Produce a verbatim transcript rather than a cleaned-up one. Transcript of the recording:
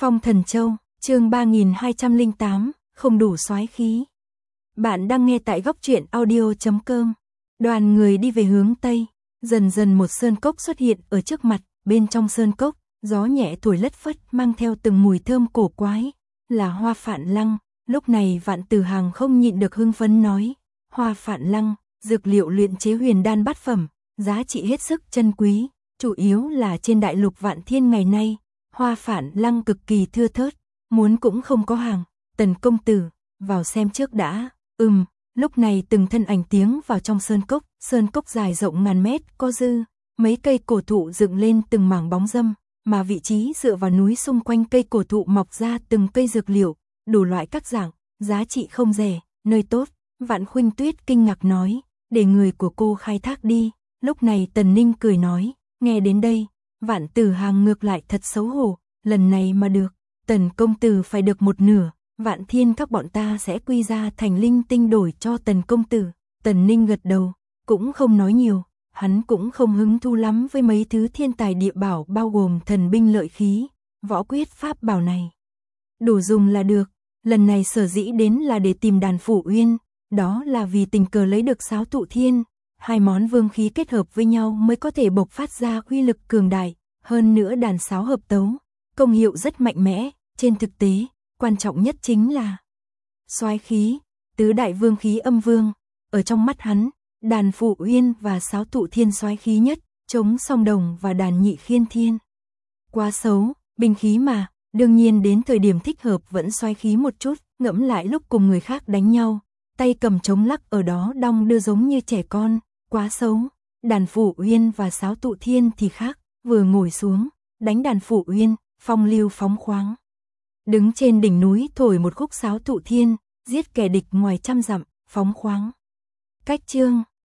Phong Thần Châu, chương ba nghìn hai trăm lẻ tám, không đủ soái khí. Bạn đang nghe tại góc truyện audio chấm com. Đoàn người đi về hướng Tây, dần dần một sơn cốc xuất hiện ở trước mặt, bên trong sơn cốc, gió nhẹ thổi lất phất mang theo từng mùi thơm cổ quái, là hoa phạn lăng. Lúc này Vạn Tử Hàng không nhịn được hưng phấn nói, hoa phạn lăng, dược liệu luyện chế huyền đan bát phẩm, giá trị hết sức chân quý, chủ yếu là trên đại lục Vạn Thiên ngày nay, hoa phạn lăng cực kỳ thưa thớt, muốn cũng không có hàng. Tần công tử, vào xem trước đã. Ừm, lúc này từng thân ảnh tiến vào trong sơn cốc, sơn cốc dài rộng ngàn mét, có dư, mấy cây cổ thụ dựng lên từng mảng bóng râm, mà vị trí dựa vào núi xung quanh cây cổ thụ mọc ra từng cây dược liệu, đủ loại các dạng, giá trị không rẻ, nơi tốt. Vạn Khuynh Tuyết kinh ngạc nói, để người của cô khai thác đi. Lúc này Tần Ninh cười nói, nghe đến đây, Vạn Tử Hàng ngược lại thật xấu hổ, lần này mà được, Tần công tử phải được một nửa, Vạn Thiên các bọn ta sẽ quy ra thành linh tinh đổi cho Tần công tử. Tần Ninh gật đầu, cũng không nói nhiều, hắn cũng không hứng thú lắm với mấy thứ thiên tài địa bảo bao gồm thần binh lợi khí, võ quyết pháp bảo này. Đủ dùng là được, lần này sở dĩ đến là để tìm đàn Phủ Uyên, đó là vì tình cờ lấy được Sáo Tụ Thiên, hai món vương khí kết hợp với nhau mới có thể bộc phát ra uy lực cường đại, hơn nữa đàn sáo hợp tấu, công hiệu rất mạnh mẽ, trên thực tế, quan trọng nhất chính là soái khí, tứ đại vương khí âm vương, ở trong mắt hắn, đàn Phủ Uyên và Sáo Tụ Thiên soái khí nhất, chống song đồng và đàn Nhị Khiên Thiên. Quá xấu, binh khí mà, đương nhiên đến thời điểm thích hợp vẫn soái khí một chút, ngẫm lại lúc cùng người khác đánh nhau, tay cầm trống lắc ở đó đong đưa giống như trẻ con, quá xấu. Đàn Phủ Uyên và Sáo Tụ Thiên thì khác, vừa ngồi xuống, đánh đàn Phủ Uyên, phong lưu phóng khoáng. Đứng trên đỉnh núi thổi một khúc Sáo Tụ Thiên, giết kẻ địch ngoài trăm dặm, phóng khoáng. Cách chương